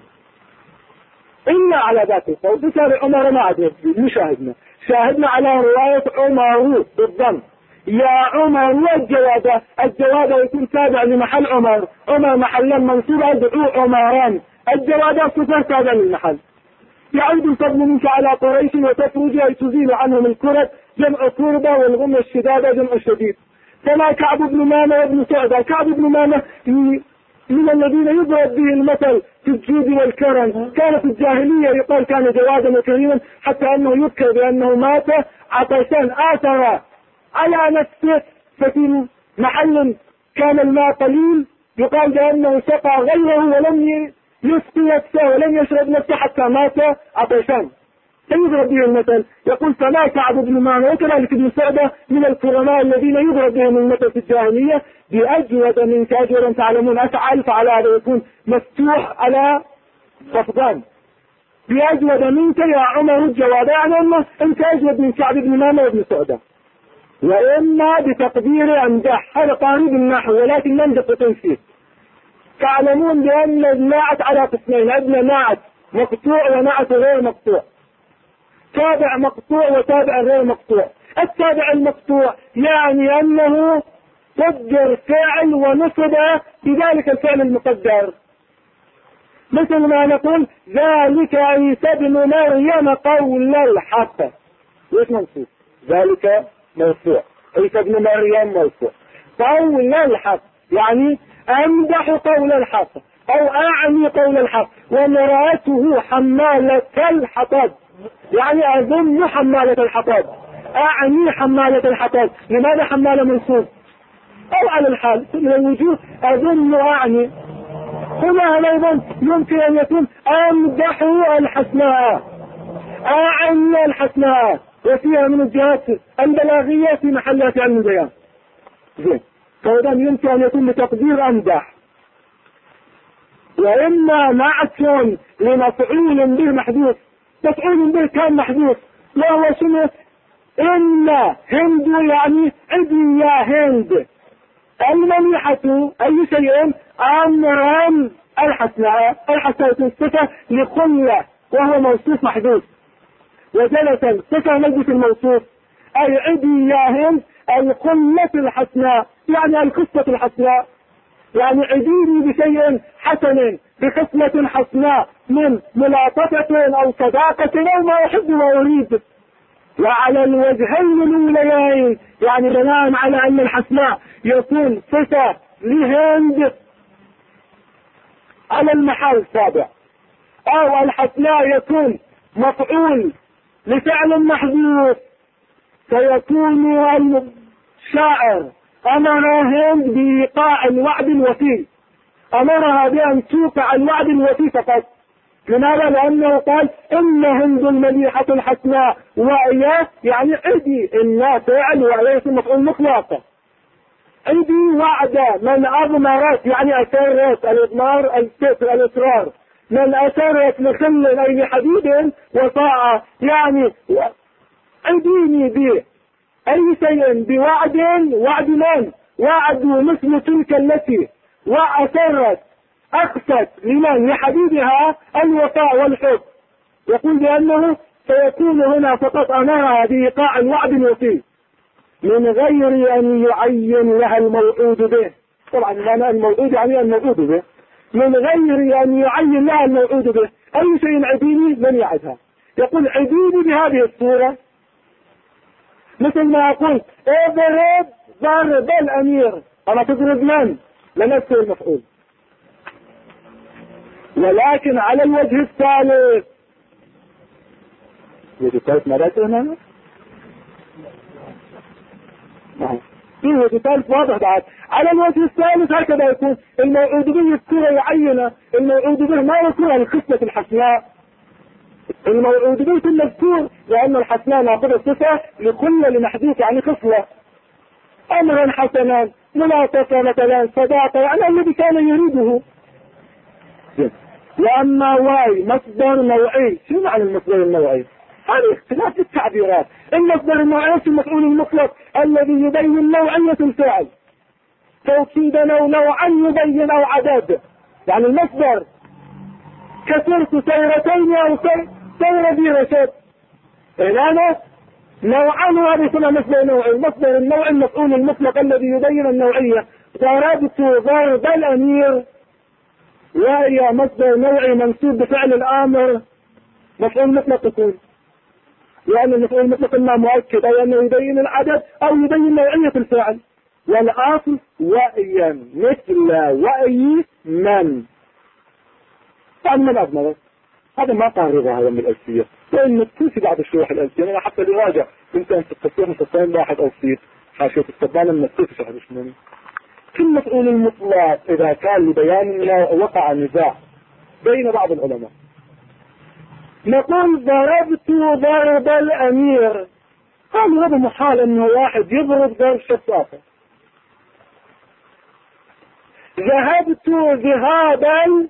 إلا على ذات القول. بسبب عمر ما عاد شاهدنا على رواية عمر بالضم: يا عمر الجوادة. الجوادة يكون تابع لمحل عمر، عمر محلا منصوبا يدعو عمران، الجوادة صفر تابع للمحل. يعود الفضل منك على قريش وتفرج أي تزيل عنهم الكرب، جمع كربة، والغم الشدادة جمع شديد. كما كعب بن مامة وابن سعدة. كعب بن مامة من الذين يضرب به المثل في الجود والكرم، كان في الجاهلية يقال كان جوادا وكريما، حتى أنه يذكر بأنه مات عطشان آثر على نفسه، ففي محل كان الماء قليل يقال بأنه سقى غيره ولم يسقي نفسه ولم يشرب نفسه حتى مات عطشان، فيضرب به المثل. يقول: فما كعب بن مامة وكذلك ابن سعدة من الكرماء الذين يضرب بهم المثل في الجاهلية بأجود منك. أجودا تعلمون أفعل، فعلى هذا يكون مفتوح على خفضان. بأجود منك يا عمر الجواد، يعني أنت أجود من كعب بن مامة وابن سعدة. وإما بتقدير أمدح، هذا قانون النحو ولكن نمدح فيه. تعلمون بأن الناعت على قسمين: عندنا ناعت مقطوع وناعت غير مقطوع، تابع مقطوع وتابع غير مقطوع. التابع المقطوع يعني أنه قدر فعل ونصب بذلك الفعل المقدر، مثل ما نقول: ذلك عيسى ابن مريم قول الحق. ايش منصوب؟ ذلك مرفوع، عيسى ابن مريم مرفوع. قول الحق يعني امدح قول الحق او اعني قول الحق. ومرأته حمالة الحطب، يعني اظن حمالة الحطب، اعني حمالة الحطب. لماذا حمالة منصوب؟ او على الحال من الوجوه اظن اعني. هنا ايضا يمكن ان يكون امدح الحسناء، اعني الحسناء، وفيها من الجهات البلاغية في محلات علم البيان. زين، فإذا يمكن أن يكون بتقدير أمدح. وإما نعت لمفعول به محذوف. مفعول به كان محذوف، وهو شنو؟ إن هند، يعني عدي يا هند. المنيحة أي شيء؟ أمرا الحسناء. الحسناء صفة لخلة وهو موصوف محذوف، وجلسا صفة مجلس الموصوف، أي عدي يا هند الخلة الحسناء، يعني القصة الحسناء، يعني عديني بشيء حسن، بقسمة حسناء من ملاطفة أو صداقة أو ما أحب وأريد. وعلى الوجهين الأوليين، يعني بناء على أن الحسناء يكون صفة لهند على المحل السابع، أو الحسناء يكون مفعول لفعل محذوف، فيكون الشاعر أمر هند بإيقاع الوعد الوفي، أمرها بأن توقع الوعد الوفي فقط. لماذا؟ لأنه قال: إن هند المليحة الحسناء، وإياه يعني عدي، إن فعل وإياه مفعول مطلق. عدي وعد من أضمرت، يعني أسرت، الإضمار الستر الإصرار، من أسرت لخل أي لحديد وطاعة، يعني عديني به أي شيء بوعد. وعد من؟ وعد مثل تلك التي وأسرت أقصت لمن؟ لحبيبها الوفاء والحب. يقول بأنه سيكون هنا فقط أمرها بإيقاع الوعد الوفي من غير أن يعين لها الموعود به. طبعا معنى الموعود يعني الموعود به، من غير أن يعين لها الموعود به. أي شيء عديني من يعدها. يقول عديني بهذه الصورة، مثل ما أقول: اضرب ضرب الأمير. أنا تضرب من؟ لنفسه المفعول. ولكن على الوجه الثالث. وجه الثالث مرات هنا في وجه الثالث واضح بعد. على الوجه الثالث هكذا يكون الموعود به يذكر يعينه، الموعود به ما يذكرها لخصلة الحسناء، الموعود به ثم مذكور لأن الحسناء ناخذ صفة لكل لمحدوث يعني خصلة. أمرا حسنا، ملاطفة مثلا، صداقة، يعني الذي كان يريده. وأما واي مصدر نوعي، شو معنى المصدر النوعي؟ هذه اختلاف التعبيرات. المصدر النوعي في المفعول المطلق الذي يبين نوعية الفعل، توكيدا أو نوعا يبين أو عدد. يعني المصدر كسرت سيرتين أو سير ذي رشد، هنا نوعا هذه اسمها مصدر نوعي. المصدر النوعي المفعول المطلق الذي يبين النوعية. ضربت ضرب الأمير، وهي مصدر نوعي منسوب بفعل الآمر، مفعول مطلق يكون، لأن المفعول المطلق إما مؤكد أو أنه يبين العدد أو يبين نوعية الفعل. والأصل وأيا مثل وأي من. فأما الأضمر هذا ما قاربها هذا من الألفية، لأن تنسي بعض الشروح الألفية. أنا حتى لراجع كنت في التصوير متصين واحد أو صيت حاشية السبانة من التصوير شهر شموني. في المفعول المطلق إذا كان لبيان وقع نزاع بين بعض العلماء، نقول ضربت ضرب الأمير، قالوا هذا محال أنه واحد يضرب ضرب شخص آخر. ذهبت ذهابا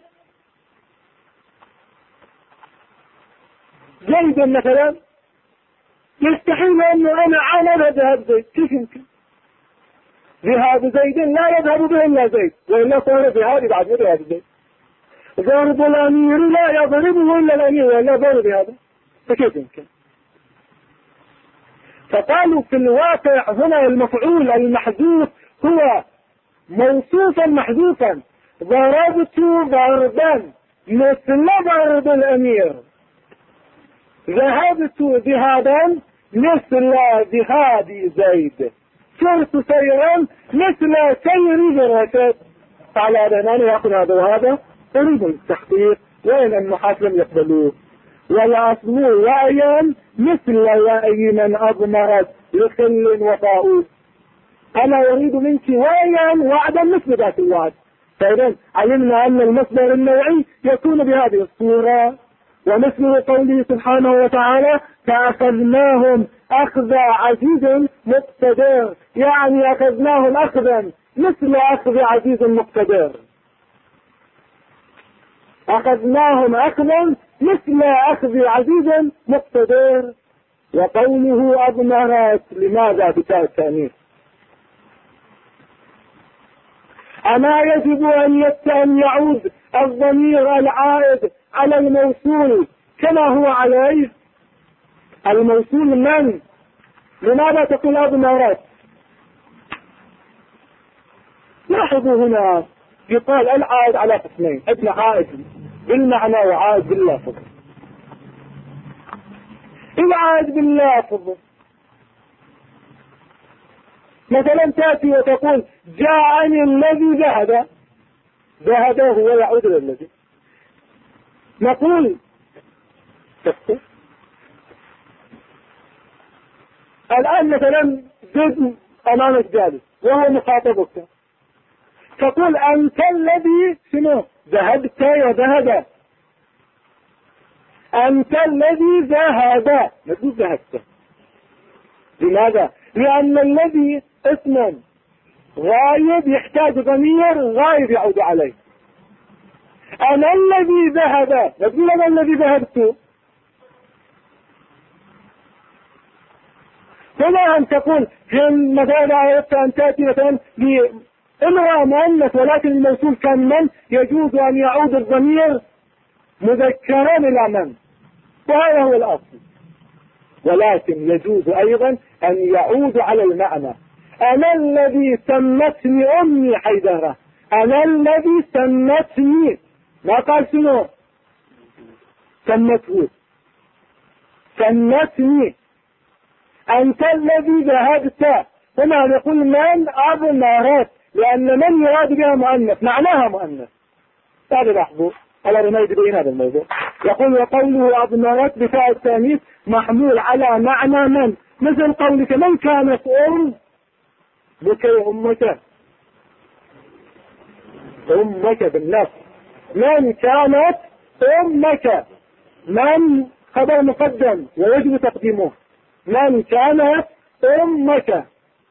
زيدا مثلا، يستحيل أنه أنا ذهب زيد، كيف يمكن؟ ذهاب زيد لا يذهب به إلا زيد، وإلا صار ذهابي بعد ما ذهب زيد. ضرب الأمير لا يضربه إلا الأمير، وإلا ضرب هذا، فكيف يمكن؟ فقالوا في الواقع هنا المفعول المحذوف هو موصوفا محذوفا. ضربت ضربا مثل ضرب الأمير، ذهبت ذهابا مثل ذهاب زيد، سرت سيرا مثل سير جراشات. فعلى هذا أنا يأخذ هذا وهذا قريب التحقيق، وإن النحاة لم يقبلوه. والأصل وأيا مثل وأي من أضمرت لخل وطاؤوس. أنا أريد منك وأيا وعدا مثل ذات الوعد. فإذا علمنا أن المصدر النوعي يكون بهذه الصورة. ومثل قوله سبحانه وتعالى فأخذناهم أخذ عزيز مقتدر، يعني أخذناهم أخذا مثل أخذ عزيز مقتدر، أخذناهم أخذا مثل أخذ عزيز مقتدر. وقوله أضمرت لماذا بتاء التأنيث؟ أما يجب أن يعود الضمير العائد على الموصول كما هو عليه؟ الموصول من؟ لماذا تقول أضمرت؟ لاحظوا هنا يقال العائد على قسمين، ابن عائد بالمعنى وعائد باللفظ. العائد باللفظ مثلا تأتي وتقول جاءني الذي ذهب، ذهب هو يعود إلى الذي. نقول تفصل الآن مثلا زيد أمامك جالس وهو مخاطبك، تقول أنت الذي شنو ذهبت وذهب، أنت الذي ذهب، نقول ذهبت. لماذا؟ لأن الذي اسم غايب يحتاج ضمير غايب يعود عليه. أنا الذي ذهب، نقول أنا الذي ذهبت. هنا أن تقول مثلا أردت أن تأتي مثلا لامرأة مؤنث ولكن الموصول كان من، يجوز أن يعود الضمير مذكرا إلى من، وهذا هو الأصل. ولكن يجوز أيضا أن يعود على المعنى. أنا الذي سمتني أمي حيدرة، أنا الذي سمتني، ما قال شنو سمته، سمتني. أنت الذي ذهبت، هنا نقول من أضمرت، لأن من يراد بها مؤنث، معناها مؤنث. هذا لاحظوا على رمى يبين هذا الموضوع. يقول وقوله أضمرت بتاء التانيث محمول على معنى من، مثل قولك من كانت بك أمك بالنص، من كانت أمك، من خبر مقدم ويجب تقديمه، من كانت أمك،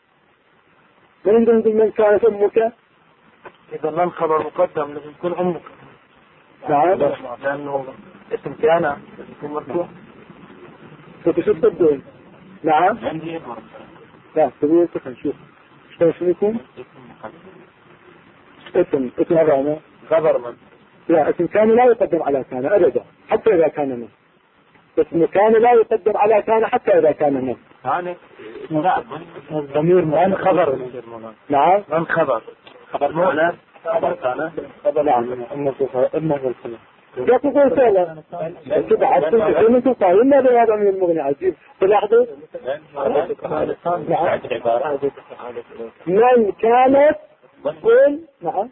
من كانت أمك، إذا من خبر مقدم لازم يكون أمك. نعم لأنه اسم كان يكون مرفوع. شو تبدو؟ نعم لا تقول كيف نشوف شو يكون اسم هذا خبر من. لا اسم كان لا يقدم على كان أبدا حتى إذا كان من. اسم كان لا يقدم على كان حتى إذا كان من. يعني ضمير من خبر. نعم من خبر معناه خبر كان. نعم إنه الخبر. لا تقول فعلا كده حتى من تقايم ماذا هذا من المغني عجيب تلاحظوا. من كانت قل نعم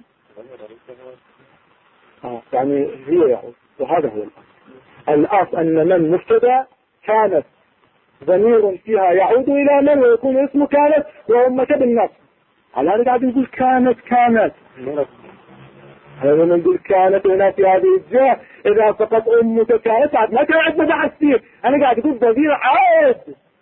يعني هي يعني وهذا هو الأصل أن من مبتدا كانت ضمير فيها يعود إلى من ويكون اسمه كانت وأمك بالنص. على هذا قاعد نقول كانت هذا نقول كانت هنا في هذه الجهة إذا فقط أمك كانت عاد ما كان عندنا بحث فيه. أنا قاعد أقول ضمير عائد،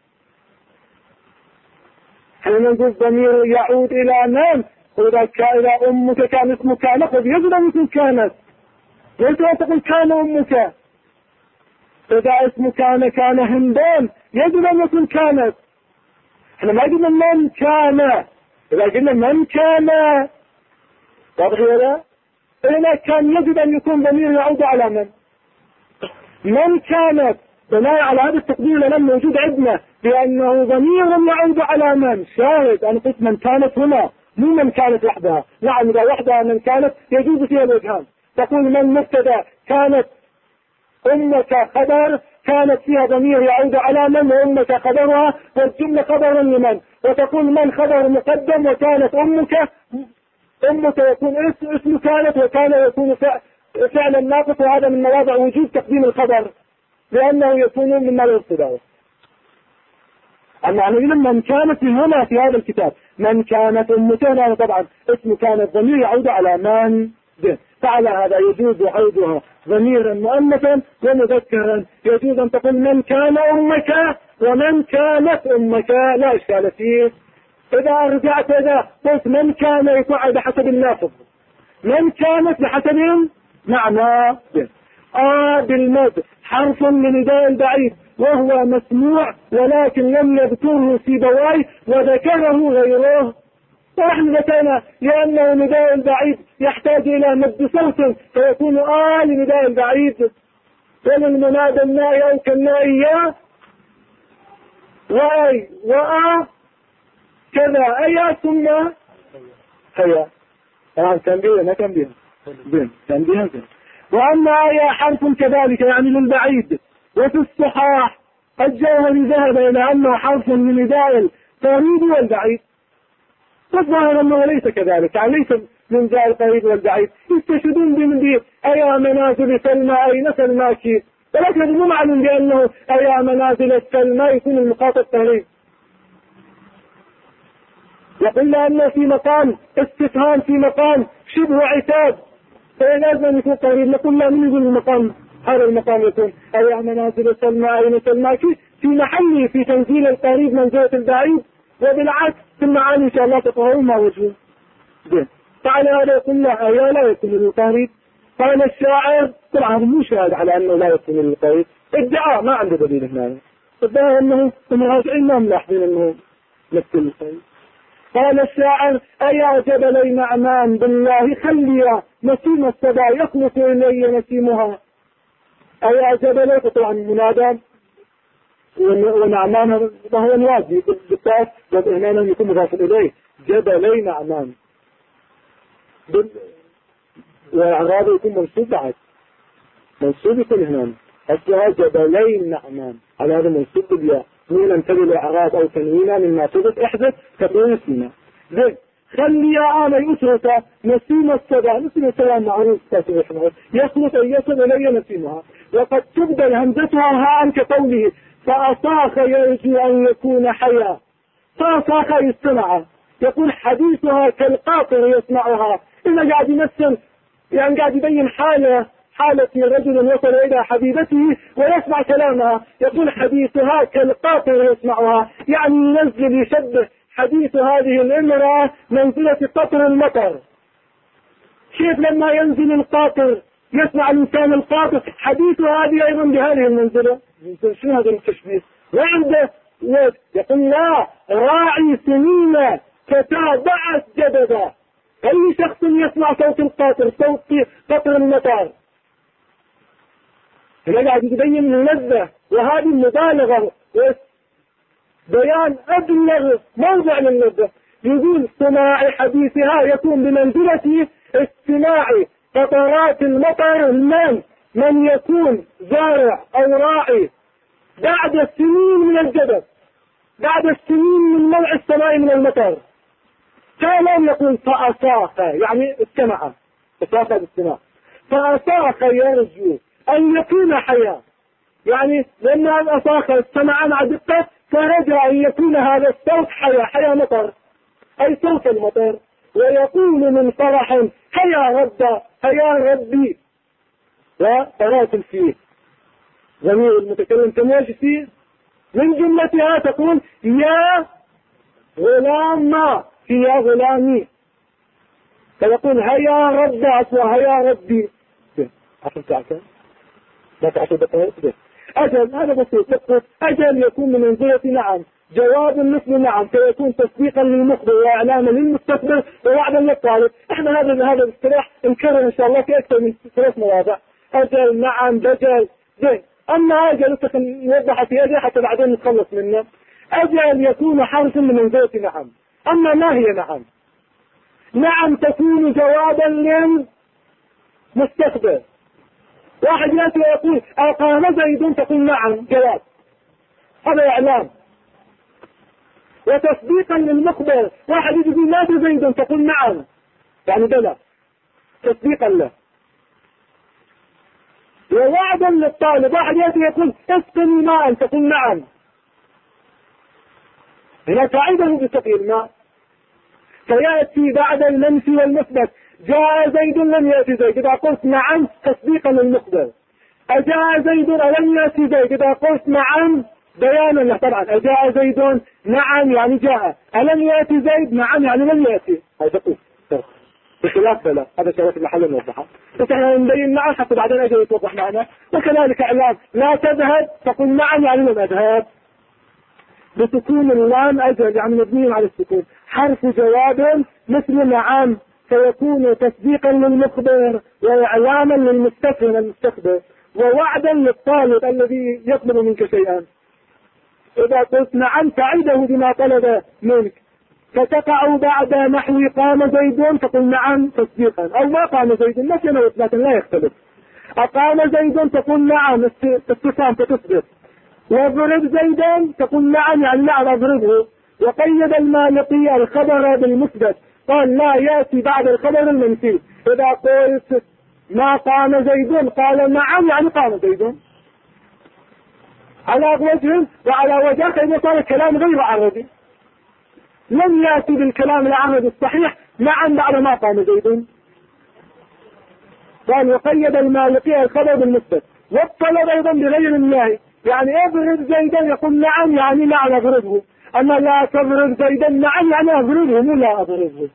احنا نقول ضمير يعود إلى من إذا أمك كان اسمه كانت يجب أن يكون كانت، ليس أن تقول كان أمك. إذا اسمه كان هندان يجب أن يكون كانت. احنا ما قلنا من كان، إذا قلنا من كان واضح ولا هنا كان يجب أن يكون ضمير يعود على من كانت بناء على هذا التقدير لم موجود عندنا لأنه ضمير يعود على من. شاهد أنا قلت من كانت هنا مو من كانت وحدها. نعم إذا وحدها من كانت يجوز فيها الوجهان. تقول من مبتدا كانت أمك خبر كانت فيها ضمير يعود على من وأمك خبرها والجملة خبر لمن، وتقول من خبر مقدم وكانت أمك يكون اسم كانت وكان يكون فعلا ناقص، وهذا من مواضع وجود تقديم الخبر لأنه يكون مما لا يقتضى. أما لما من كانت هنا في هذا الكتاب من كانت أمك هنا طبعا اسم كانت ضمير يعود على من به، فعلى هذا يجوز عودها ضميرا مؤنثا ومذكرا. يجوز أن تقول من كان أمك ومن كانت أمك لا إشكال فيه. إذا رجعت إذا قلت من كان يقع بحسب اللافظ، من كانت بحسب معنى به. بالمد حرف من نداء البعيد وهو مسموع ولكن لم يذكره سيبويه وذكره غيره. ونحن ذكرنا لأنه نداء البعيد يحتاج إلى مد صوت فيكون لنداء البعيد، وللمنادى النائي أو كالنائي وأي كذا أي ثم هيا. تنبيه ما تنبيه تنبيه. وأما أي حرف كذلك يعني للبعيد. وفي الصحاح الجوهري ذهب إلى أنه حرف من نداء القريب والبعيد، والظاهر أنه ليس كذلك، يعني ليس من نداء القريب والبعيد. يستشهدون بمن أي منازل سلمى أين سلماك، ولكن مو معلوم بأنه أي منازل السلمى يكون المخاطب قريب. وقلنا أنه في مقام استفهام في مقام شبه عتاب فلازم أن يكون قريب. نقول لا من يقول المقام هذا المقام يكون أي منازل سلمى أين سلماك في محله في تنزيل القريب منزلة البعيد، وبالعكس في المعاني إن شاء الله تطهرون ما وجهه. فعلى هذا يقول لا أي لا يكون للقريب. قال الشاعر طبعا مو شاهد على أنه لا يكون للقريب، ادعاء ما عنده دليل هنا، ادعاء أنه المراجعين ما ملاحظين أنه نفس القريب. قال الشاعر أيا جبلي نعمان بالله خليا نسيم الصبا يخلص إلي نسيمها. أيا جبلي طبعا منادى ونعمان وهو الوادي بالتاس والإهمانا يكون مضاف إليه جبلي نعمان والإعراب يكون منصوب بعد منصوب يكون هنا أصلها جبلي نعمان على هذا منصوب بالياء نونا تبي الإعراب أو تنوينا من ناصبة احدث تكون اسمنا. زين خلي يا آمي أسرة نسيم السبع معروف يخلط أن يصل إلي نسيمها، وقد تبدل همزتها هاء كقوله فأصاخ يرجو أن يكون حيا. فأصاخ يستمع، يقول حديثها كالقاطر يسمعها. إذا قاعد يمثل يعني قاعد يبين حالة رجل وصل إلى حبيبته ويسمع كلامها، يقول حديثها كالقاطر يسمعها، يعني ينزل يشبه حديث هذه الامرأة منزلة قطر المطر. كيف لما ينزل القاطر يسمع الإنسان القاطر، حديث هذه أيضا بهذه المنزلة. شنو هذا التشبيه؟ وعنده يقول لا راعي سنين تتابعت جددا. أي شخص يسمع صوت القاطر، صوت قطر المطر، هنا قاعد يبين اللذة، وهذه مبالغة بيان أبلغ موضع للذة. يقول سماع حديثها يكون بمنزلة استماع قطرات المطر الماء من يكون زارع أو راعي بعد السنين من الجدب، بعد السنين من ملء السماء من المطر. كان يقول فأصاخ يعني استمع، أصاخ باستماع، فأصاخ يرجو أن يكون حياة، يعني لما أصاخ استمع مع دقة فرجع أن يكون هذا الصوت حياة مطر، أي صوت المطر. ويقول من فرح هيا ربي، وتراسل فيه ضمير المتكلم تماشي فيه، من جملتها تقول يا غلام يا غلامي، فيقول هيا رب هيا ربي. عشان تعرف لا تعرف دقائق أجل، هذا بسيط. أجل يكون من منزلة نعم، جواب مثل نعم، فيكون تصديقا للمخبر وإعلاما للمستقبل ووعدا للطالب. احنا هذا الاصطلاح نكرر إن شاء الله في أكثر من 3 مواضع. أجل، نعم، دجل، زين. أما أجل نوضح في أجل حتى بعدين نتخلص منه. أجل يكون حرفا من منزلة نعم. أما ما هي نعم؟ نعم تكون جوابا للمستقبل. واحد يأتي ويقول أقام زيد، تقول نعم جواب، هذا إعلام. وتصديقا للمخبر، واحد يقول مات زيد، تقول نعم يعني بلى، تصديقا له. ووعدا للطالب، واحد يأتي يقول اسقني ماء، تقول نعم، هنا تعيده بسقي الماء. فيأتي بعد المنفي والمثبت، جاء زيد لم يأتي زيد، إذا قلت نعم تصديقا للمخبر. أجاء زيد ألم يأتي زيد، إذا قلت نعم بيانا له. طبعا أجاء زيد نعم يعني جاء، ألم يأتي زيد نعم يعني لم يأتي. هذا قلت بخلاف بلا، هذا شرط المحل نوضحه، بس احنا نبين نعم حتى بعدين أجل يتوضح معنا. وكذلك إعلام لا تذهب، تقول نعم يعني لم أذهب، بسكون اللام. أجل يعني مبني على السكون، حرف جواب مثل نعم، فيكون تصديقا للمخبر وإعلاما للمستفهم المستقبل ووعدا للطالب الذي يطلب منك شيئا. إذا قلت نعم تعيده بما طلب منك، فتقع بعد نحو قام زيد، تقول نعم تصديقا، أو ما قام زيد نفيا وإثباتا لا يختلف. أقام زيد تقول نعم استفهام فتصدق. واضرب زيدا تقول نعم يعني نعم أضربه. وقيد المالقي الخبر بالمثبت، قال لا يأتي بعد الخبر المنفي. إذا قلت ما قام زيد قال نعم يعني قام زيد على وجه، وعلى وجه إذا صار الكلام غير عربي، لم يأتي بالكلام العربي الصحيح نعم بعد ما قام زيد. قال وقيد المالقي الخبر بالمثبت. والطلب أيضا بغير الله، يعني اضرب زيدا يقول نعم يعني نعم اضربه، اما لا تضرب زيدا نعم يعني اضربه مو لا اضربه.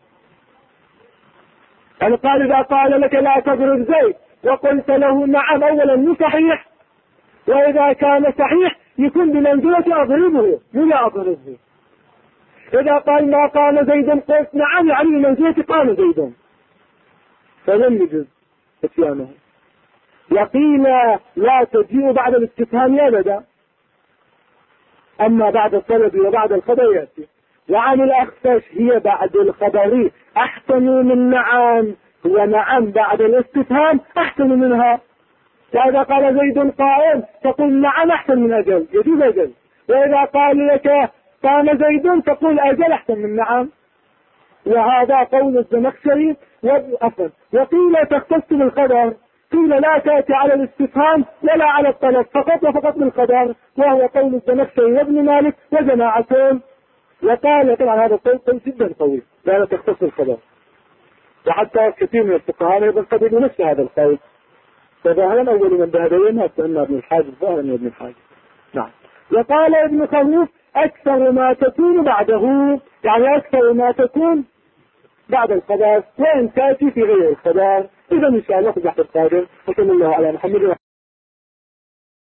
يعني قال اذا قال لك لا تضرب زيد وقلت له نعم اولا مو صحيح، واذا كان صحيح يكون بمنزلة اضربه مو لا اضربه. اذا قال ما قام زيدا قلت نعم يعني بمنزلة قام زيدا، فلم يجوز اتيانه. وقيل لا تجيء بعد الاستفهام ابدا، اما بعد الطلب وبعد الخبر ياتي. وعن الاخفش هي بعد الخبر احسن من نعم، ونعم بعد الاستفهام احسن منها. فاذا قال زيد قائم تقول نعم احسن من اجل، يجوز اجل. واذا قال لك قام زيد تقول اجل احسن من نعم. وهذا قول الزمخشري. وقيل تختص بالقدر، قيل لا تأتي على الاستفهام ولا على الطلب، فقط وفقط بالقدر، وهو قول الزمخشري وابن مالك وجماعتين. وقال طبعا هذا القول جدا قوي، لا تختص بالقدر، وحتى كثير من الفقهاء ايضا قبلوا نفس هذا القول. فظاهرا اول من ذهب الينا ان ابن الحاج، ظاهرا ابن الحاج. نعم. وقال ابن خلوف اكثر ما تكون بعده، يعني اكثر ما تكون بعد القضاء، وان تاتي في غير القضاء. اذا ان شاء الله في البحث القادم، وصلى الله على محمد.